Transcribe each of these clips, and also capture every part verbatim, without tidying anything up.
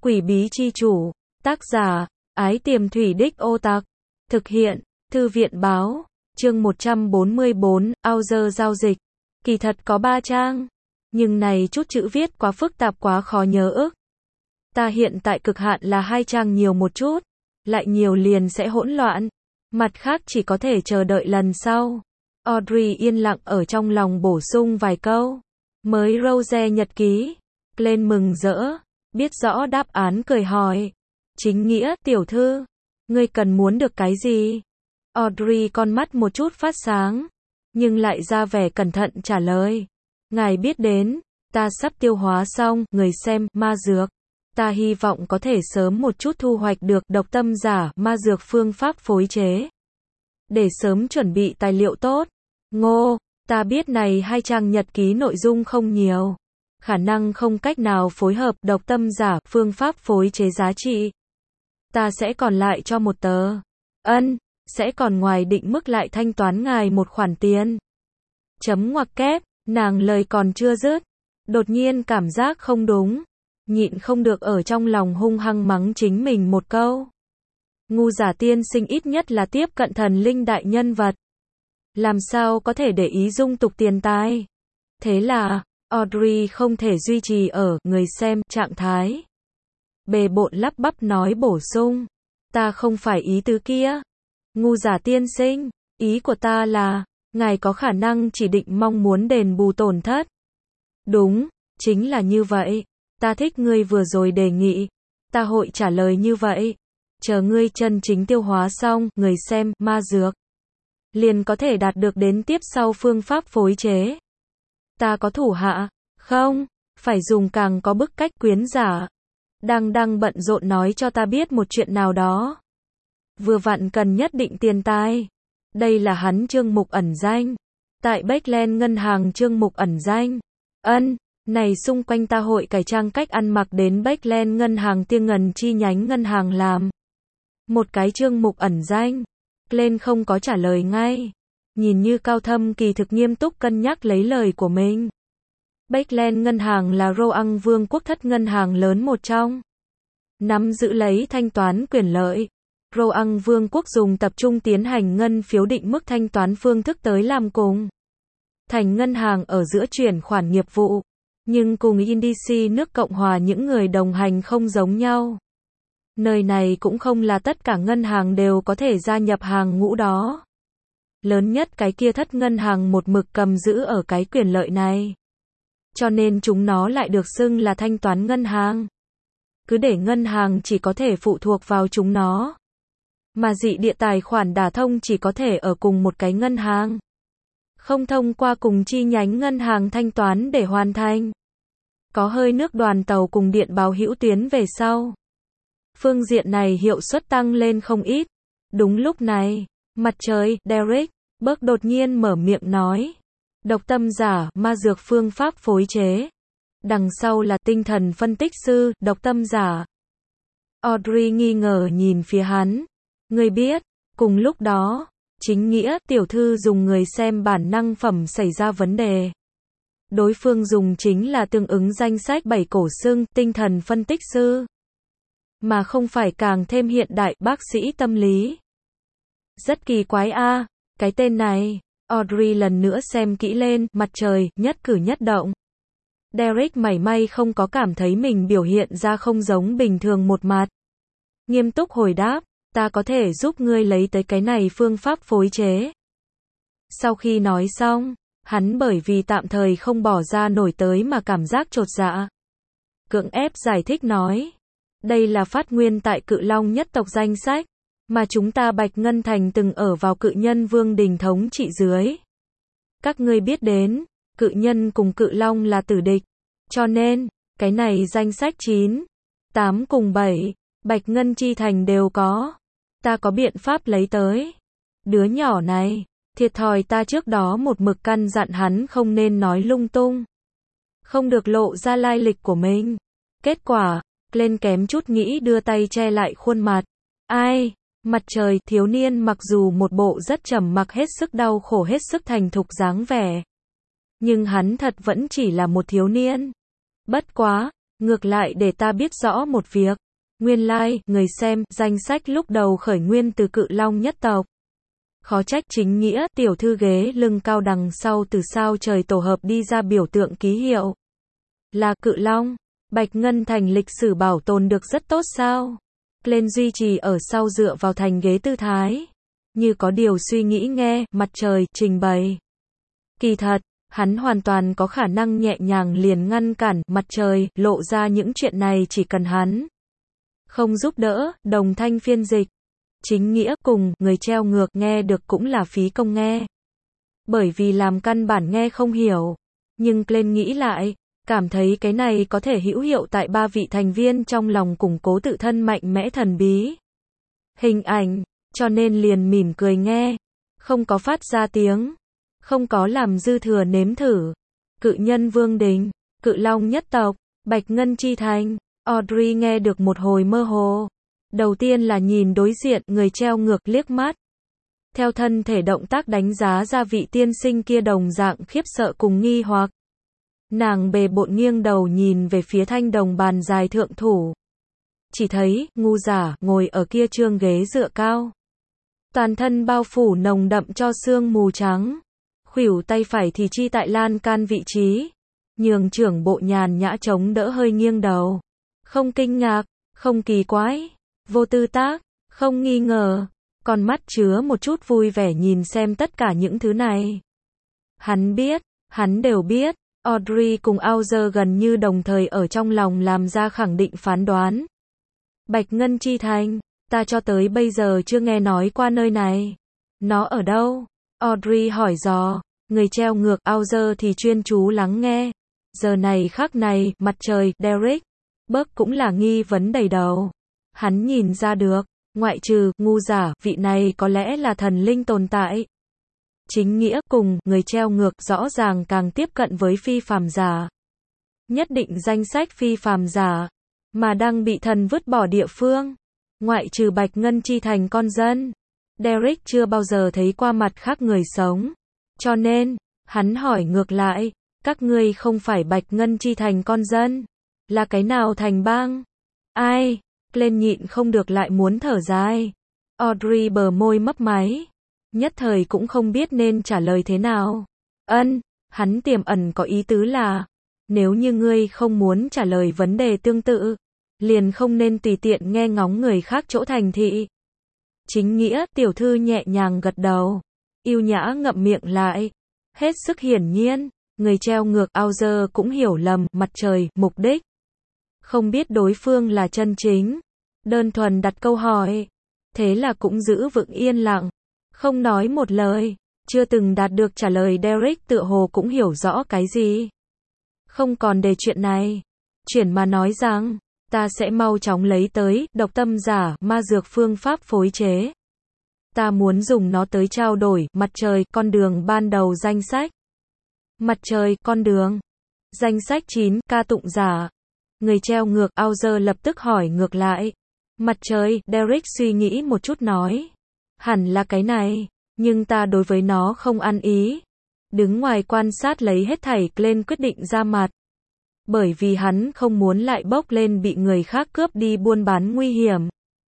Quỷ bí chi chủ. Tác giả, Ái Tiềm Thủy Đích Ô Tặc. Thực hiện, Thư viện báo. Chương một trăm bốn mươi bốn, Author giao dịch. Kỳ thật có ba trang. Nhưng này chút chữ viết quá phức tạp quá khó nhớ ức. Ta hiện tại cực hạn là hai trang nhiều một chút. Lại nhiều liền sẽ hỗn loạn. Mặt khác chỉ có thể chờ đợi lần sau. Audrey yên lặng ở trong lòng bổ sung vài câu. Mới Rose nhật ký. Lên mừng rỡ. Biết rõ đáp án cười hỏi. Chính nghĩa, tiểu thư. Ngươi cần muốn được cái gì? Audrey con mắt một chút phát sáng. Nhưng lại ra vẻ cẩn thận trả lời. Ngài biết đến, ta sắp tiêu hóa xong, người xem, ma dược. Ta hy vọng có thể sớm một chút thu hoạch được độc tâm giả, ma dược phương pháp phối chế. Để sớm chuẩn bị tài liệu tốt. Ngô, ta biết này hai trang nhật ký nội dung không nhiều. Khả năng không cách nào phối hợp độc tâm giả, phương pháp phối chế giá trị. Ta sẽ còn lại cho một tờ. Ân, sẽ còn ngoài định mức lại thanh toán ngài một khoản tiền. Chấm ngoặc kép, nàng lời còn chưa dứt. Đột nhiên cảm giác không đúng. Nhịn không được ở trong lòng hung hăng mắng chính mình một câu. Ngu giả tiên sinh ít nhất là tiếp cận thần linh đại nhân vật. Làm sao có thể để ý dung tục tiền tài. Thế là, Audrey không thể duy trì ở người xem trạng thái. Bề bộn lắp bắp nói bổ sung. Ta không phải ý tứ kia. Ngu giả tiên sinh, ý của ta là, ngài có khả năng chỉ định mong muốn đền bù tổn thất. Đúng, chính là như vậy. Ta thích ngươi vừa rồi đề nghị. Ta hội trả lời như vậy. Chờ ngươi chân chính tiêu hóa xong, người xem, ma dược. Liền có thể đạt được đến tiếp sau phương pháp phối chế. Ta có thủ hạ, không, phải dùng càng có bức cách quyến giả. Đang đang bận rộn nói cho ta biết một chuyện nào đó. Vừa vặn cần nhất định tiền tài. Đây là hắn chương mục ẩn danh. Tại Backland ngân hàng chương mục ẩn danh. Ân, này xung quanh ta hội cải trang cách ăn mặc đến Backland ngân hàng Tiên Ngần chi nhánh ngân hàng làm. Một cái chương mục ẩn danh. Lên không có trả lời ngay. Nhìn như cao thâm kỳ thực nghiêm túc cân nhắc lấy lời của mình. Backland ngân hàng là Roang Vương quốc thất ngân hàng lớn một trong. Nắm giữ lấy thanh toán quyền lợi. Roang Vương quốc dùng tập trung tiến hành ngân phiếu định mức thanh toán phương thức tới làm cùng. Thành ngân hàng ở giữa chuyển khoản nghiệp vụ. Nhưng cùng Indici nước Cộng hòa những người đồng hành không giống nhau. Nơi này cũng không là tất cả ngân hàng đều có thể gia nhập hàng ngũ đó. Lớn nhất cái kia thất ngân hàng một mực cầm giữ ở cái quyền lợi này. Cho nên chúng nó lại được xưng là thanh toán ngân hàng. Cứ để ngân hàng chỉ có thể phụ thuộc vào chúng nó. Mà dị địa tài khoản đả thông chỉ có thể ở cùng một cái ngân hàng. Không thông qua cùng chi nhánh ngân hàng thanh toán để hoàn thành. Có hơi nước đoàn tàu cùng điện báo hữu tuyến về sau. Phương diện này hiệu suất tăng lên không ít. Đúng lúc này, mặt trời, Derek, Burke đột nhiên mở miệng nói. Độc tâm giả, ma dược phương pháp phối chế. Đằng sau là tinh thần phân tích sư, độc tâm giả. Audrey nghi ngờ nhìn phía hắn. Người biết, cùng lúc đó, chính nghĩa, tiểu thư dùng người xem bản năng phẩm xảy ra vấn đề. Đối phương dùng chính là tương ứng danh sách bảy cổ xưng, tinh thần phân tích sư. Mà không phải càng thêm hiện đại, bác sĩ tâm lý. Rất kỳ quái a, cái tên này. Audrey lần nữa xem kỹ lên, mặt trời, nhất cử nhất động. Derek mảy may không có cảm thấy mình biểu hiện ra không giống bình thường một mặt. Nghiêm túc hồi đáp, ta có thể giúp ngươi lấy tới cái này phương pháp phối chế. Sau khi nói xong, hắn bởi vì tạm thời không bỏ ra nổi tới mà cảm giác chột dạ. Cưỡng ép giải thích nói. Đây là phát nguyên tại Cự Long nhất tộc danh sách. Mà chúng ta Bạch Ngân Thành từng ở vào cự nhân vương đình thống trị dưới. Các ngươi biết đến, cự nhân cùng cự long là tử địch. Cho nên, cái này danh sách chín, tám cùng bảy, Bạch Ngân chi thành đều có. Ta có biện pháp lấy tới. Đứa nhỏ này, thiệt thòi ta trước đó một mực căn dặn hắn không nên nói lung tung. Không được lộ ra lai lịch của mình. Kết quả, lên kém chút nghĩ đưa tay che lại khuôn mặt. Ai? Mặt trời, thiếu niên mặc dù một bộ rất trầm mặc hết sức đau khổ hết sức thành thục dáng vẻ. Nhưng hắn thật vẫn chỉ là một thiếu niên. Bất quá, Ngược lại để ta biết rõ một việc. Nguyên lai, like, người xem, danh sách lúc đầu khởi nguyên từ Cự Long nhất tộc. Khó trách chính nghĩa, tiểu thư ghế lưng cao đằng sau từ sao trời tổ hợp đi ra biểu tượng ký hiệu. Là Cự Long. Bạch Ngân Thành lịch sử bảo tồn được rất tốt sao? Glenn duy trì ở sau dựa vào thành ghế tư thái. Như có điều suy nghĩ nghe, mặt trời, trình bày. Kỳ thật, hắn hoàn toàn có khả năng nhẹ nhàng liền ngăn cản, mặt trời, lộ ra những chuyện này chỉ cần hắn không giúp đỡ, đồng thanh phiên dịch. Chính nghĩa cùng, người treo ngược nghe được cũng là phí công nghe. Bởi vì làm căn bản nghe không hiểu. Nhưng Glenn nghĩ lại, cảm thấy cái này có thể hữu hiệu tại ba vị thành viên trong lòng củng cố tự thân mạnh mẽ thần bí. Hình ảnh, cho nên liền mỉm cười nghe. Không có phát ra tiếng. Không có làm dư thừa nếm thử. Cự nhân Vương Đình, Cự Long nhất tộc, Bạch Ngân Chi Thành. Audrey nghe được một hồi mơ hồ. Đầu tiên là nhìn đối diện, người treo ngược liếc mắt. Theo thân thể động tác đánh giá ra vị tiên sinh kia đồng dạng khiếp sợ cùng nghi hoặc. Nàng bề bộn nghiêng đầu nhìn về phía thanh đồng bàn dài thượng thủ. Chỉ thấy, ngu giả, ngồi ở kia trương ghế dựa cao. Toàn thân bao phủ nồng đậm cho sương mù trắng. Khuỷu tay phải thì chi tại lan can vị trí. Nhường trưởng bộ nhàn nhã chống đỡ hơi nghiêng đầu. Không kinh ngạc, không kỳ quái, vô tư tác, không nghi ngờ, con mắt chứa một chút vui vẻ nhìn xem tất cả những thứ này. Hắn biết, hắn đều biết, Audrey cùng Auger gần như đồng thời ở trong lòng làm ra khẳng định phán đoán. Bạch Ngân Chi Thành, ta cho tới bây giờ chưa nghe nói qua nơi này. Nó ở đâu? Audrey hỏi dò, người treo ngược Auger thì chuyên chú lắng nghe. Giờ này khắc này, mặt trời, Derek, Burke cũng là nghi vấn đầy đầu. Hắn nhìn ra được, ngoại trừ, ngu giả, vị này có lẽ là thần linh tồn tại. Chính nghĩa cùng, người treo ngược rõ ràng càng tiếp cận với phi phàm giả. Nhất định danh sách phi phàm giả, mà đang bị thần vứt bỏ địa phương. Ngoại trừ Bạch Ngân Chi Thành con dân. Derek chưa bao giờ thấy qua mặt khác người sống. Cho nên, hắn hỏi ngược lại, các ngươi không phải Bạch Ngân Chi Thành con dân. Là cái nào thành bang? Ai? Glenn nhịn không được lại muốn thở dài. Audrey bờ môi mấp máy. Nhất thời cũng không biết nên trả lời thế nào. Ân, hắn tiềm ẩn có ý tứ là, nếu như ngươi không muốn trả lời vấn đề tương tự, liền không nên tùy tiện nghe ngóng người khác chỗ thành thị. Chính nghĩa, tiểu thư nhẹ nhàng gật đầu. Yêu nhã ngậm miệng lại. Hết sức hiển nhiên, người treo ngược Auger cũng hiểu lầm, mặt trời, mục đích. Không biết đối phương là chân chính. Đơn thuần đặt câu hỏi. Thế là cũng giữ vững yên lặng. Không nói một lời. Chưa từng đạt được trả lời Derek tựa hồ cũng hiểu rõ cái gì. Không còn đề chuyện này. Chuyển mà nói rằng, ta sẽ mau chóng lấy tới, độc tâm giả, ma dược phương pháp phối chế. Ta muốn dùng nó tới trao đổi, mặt trời, con đường ban đầu danh sách. Mặt trời, con đường. Danh sách chín, ca tụng giả. Người treo ngược, Auger lập tức hỏi ngược lại. Mặt trời, Derek suy nghĩ một chút nói. Hẳn là cái này, nhưng ta đối với nó không ăn ý. Đứng ngoài quan sát lấy hết thảy, Glenn quyết định ra mặt. Bởi vì hắn không muốn lại bốc lên bị người khác cướp đi buôn bán nguy hiểm.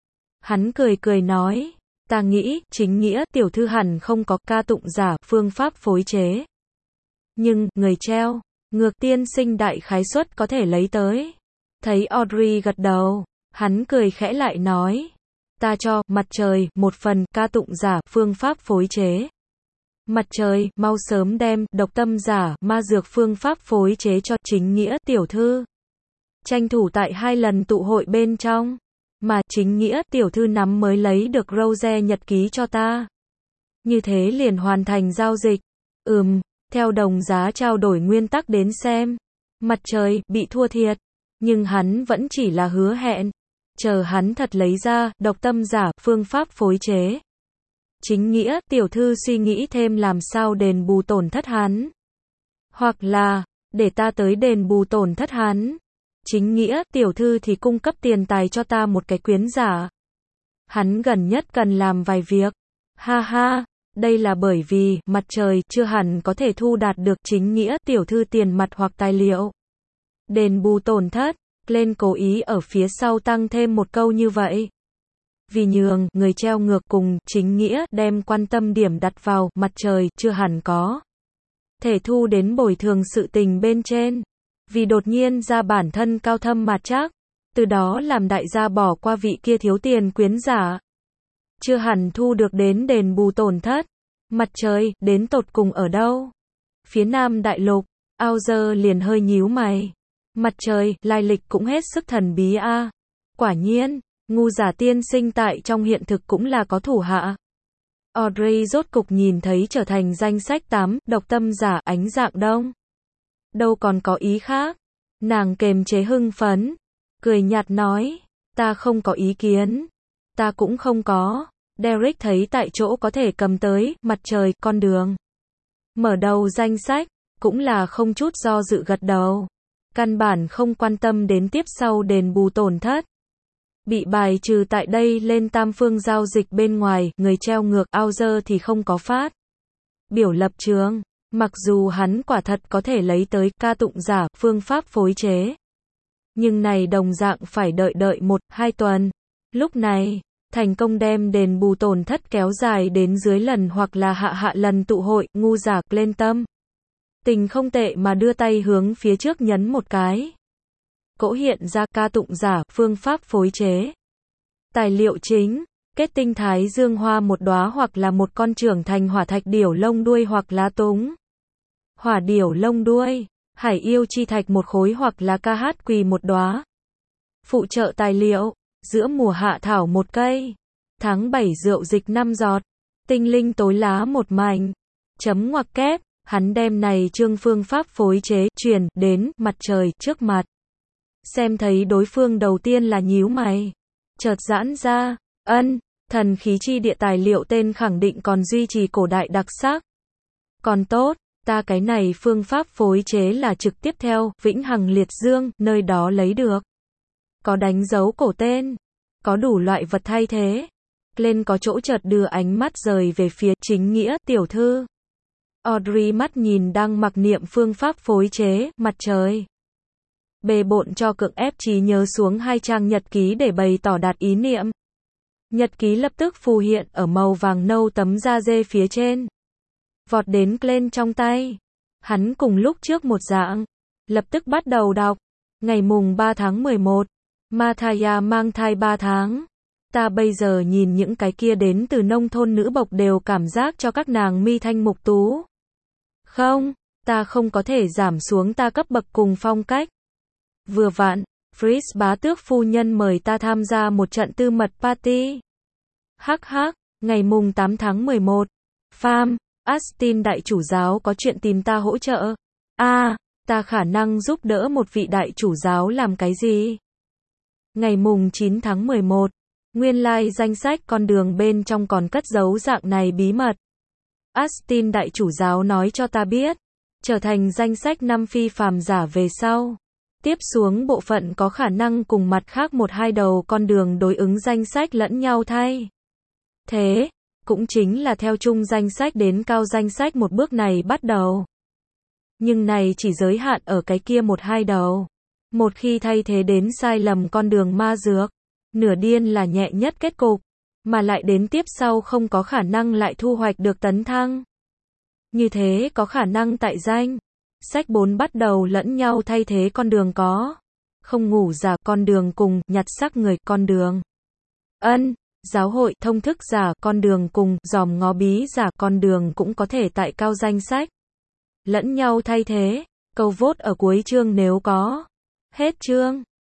Hắn cười cười nói, ta nghĩ, chính nghĩa, tiểu thư hẳn không có ca tụng giả, phương pháp phối chế. Nhưng, người treo ngược tiên sinh đại khái suất có thể lấy tới. Thấy Audrey gật đầu, hắn cười khẽ lại nói, ta cho, mặt trời, một phần, ca tụng giả, phương pháp phối chế. Mặt trời, mau sớm đem, độc tâm giả, ma dược phương pháp phối chế cho chính nghĩa, tiểu thư. Tranh thủ tại hai lần tụ hội bên trong. Mà, chính nghĩa, tiểu thư nắm mới lấy được Rose nhật ký cho ta. Như thế liền hoàn thành giao dịch. Ừm, theo đồng giá trao đổi nguyên tắc đến xem. Mặt trời, bị thua thiệt. Nhưng hắn vẫn chỉ là hứa hẹn. Chờ hắn thật lấy ra, độc tâm giả, phương pháp phối chế. Chính nghĩa, tiểu thư suy nghĩ thêm làm sao đền bù tổn thất hắn. Hoặc là, để ta tới đền bù tổn thất hắn. Chính nghĩa, tiểu thư thì cung cấp tiền tài cho ta một cái quyến giả. Hắn gần nhất cần làm vài việc. Ha ha, đây là bởi vì, mặt trời, chưa hẳn có thể thu đạt được chính nghĩa, tiểu thư tiền mặt hoặc tài liệu. Đền bù tổn thất, Glenn cố ý ở phía sau tăng thêm một câu như vậy. Vì nhường người treo ngược cùng chính nghĩa đem quan tâm điểm đặt vào mặt trời chưa hẳn có thể thu đến bồi thường sự tình bên trên. Vì đột nhiên ra bản thân cao thâm mặt trắc, từ đó làm đại gia bỏ qua vị kia thiếu tiền quyến giả. Chưa hẳn thu được đến đền bù tổn thất. Mặt trời, đến tột cùng ở đâu? Phía Nam Đại Lục, Auger liền hơi nhíu mày. Mặt trời, lai lịch cũng hết sức thần bí a. À. Quả nhiên, ngu giả tiên sinh tại trong hiện thực cũng là có thủ hạ. Audrey rốt cục nhìn thấy trở thành danh sách tám, độc tâm giả ánh dạng đông. Đâu còn có ý khác. Nàng kềm chế hưng phấn, cười nhạt nói, ta không có ý kiến. Ta cũng không có. Derek thấy tại chỗ có thể cầm tới, mặt trời, con đường. Mở đầu danh sách, cũng là không chút do dự gật đầu. Căn bản không quan tâm đến tiếp sau đền bù tổn thất. Bị bài trừ tại đây lên tam phương giao dịch bên ngoài, người treo ngược Auger thì không có phát biểu lập trường. Mặc dù hắn quả thật có thể lấy tới ca tụng giả, phương pháp phối chế. Nhưng này đồng dạng phải đợi đợi một, hai tuần. Lúc này, thành công đem đền bù tổn thất kéo dài đến dưới lần hoặc là hạ hạ lần tụ hội, ngu giả lên tâm. Tình không tệ mà đưa tay hướng phía trước nhấn một cái. Cỗ hiện ra ca tụng giả, phương pháp phối chế. Tài liệu chính, kết tinh thái dương hoa một đóa hoặc là một con trưởng thành hỏa thạch điểu lông đuôi hoặc lá túng. Hỏa điểu lông đuôi, hải yêu chi thạch một khối hoặc là ca hát quỳ một đóa. Phụ trợ tài liệu, giữa mùa hạ thảo một cây. Tháng bảy rượu dịch năm giọt. Tinh linh tối lá một mảnh. Chấm ngoặc kép, hắn đem này chương phương pháp phối chế, truyền đến mặt trời trước mặt. Xem thấy đối phương đầu tiên là nhíu mày. Chợt giãn ra, ân, thần khí chi địa tài liệu tên khẳng định còn duy trì cổ đại đặc sắc. Còn tốt, ta cái này phương pháp phối chế là trực tiếp theo Vĩnh Hằng Liệt Dương, nơi đó lấy được. Có đánh dấu cổ tên, có đủ loại vật thay thế. Lên có chỗ chợt đưa ánh mắt rời về phía chính nghĩa tiểu thư. Audrey mắt nhìn đang mặc niệm phương pháp phối chế, mặt trời. Bề bộn cho cưỡng ép trí nhớ xuống hai trang nhật ký để bày tỏ đạt ý niệm. Nhật ký lập tức phù hiện ở màu vàng nâu tấm da dê phía trên. Vọt đến Glenn trong tay. Hắn cùng lúc trước một dạng. Lập tức bắt đầu đọc. Ngày mùng ba tháng mười một. Mathaya mang thai ba tháng. Ta bây giờ nhìn những cái kia đến từ nông thôn nữ bộc đều cảm giác cho các nàng mi thanh mục tú. Không, ta không có thể giảm xuống ta cấp bậc cùng phong cách. Vừa vặn, Fritz bá tước phu nhân mời ta tham gia một trận tư mật party. Hắc hắc, ngày mùng tám tháng mười một. Pham, Austin đại chủ giáo có chuyện tìm ta hỗ trợ. A, à, ta khả năng giúp đỡ một vị đại chủ giáo làm cái gì? Ngày mùng chín tháng mười một. Nguyên lai like danh sách con đường bên trong còn cất giấu dạng này bí mật. Austin đại chủ giáo nói cho ta biết. Trở thành danh sách năm phi phàm giả về sau. Tiếp xuống bộ phận có khả năng cùng mặt khác một hai đầu con đường đối ứng danh sách lẫn nhau thay. Thế, cũng chính là theo chung danh sách đến cao danh sách một bước này bắt đầu. Nhưng này chỉ giới hạn ở cái kia một hai đầu. Một khi thay thế đến sai lầm con đường ma dược, nửa điên là nhẹ nhất kết cục, mà lại đến tiếp sau không có khả năng lại thu hoạch được tấn thăng. Như thế có khả năng tại danh sách bốn bắt đầu lẫn nhau thay thế con đường có. Không ngủ giả con đường cùng nhặt xác người con đường. Ân, giáo hội thông thức giả con đường cùng dòm ngó bí giả con đường cũng có thể tại cao danh sách. Lẫn nhau thay thế. Câu vote ở cuối chương nếu có. Hết chương.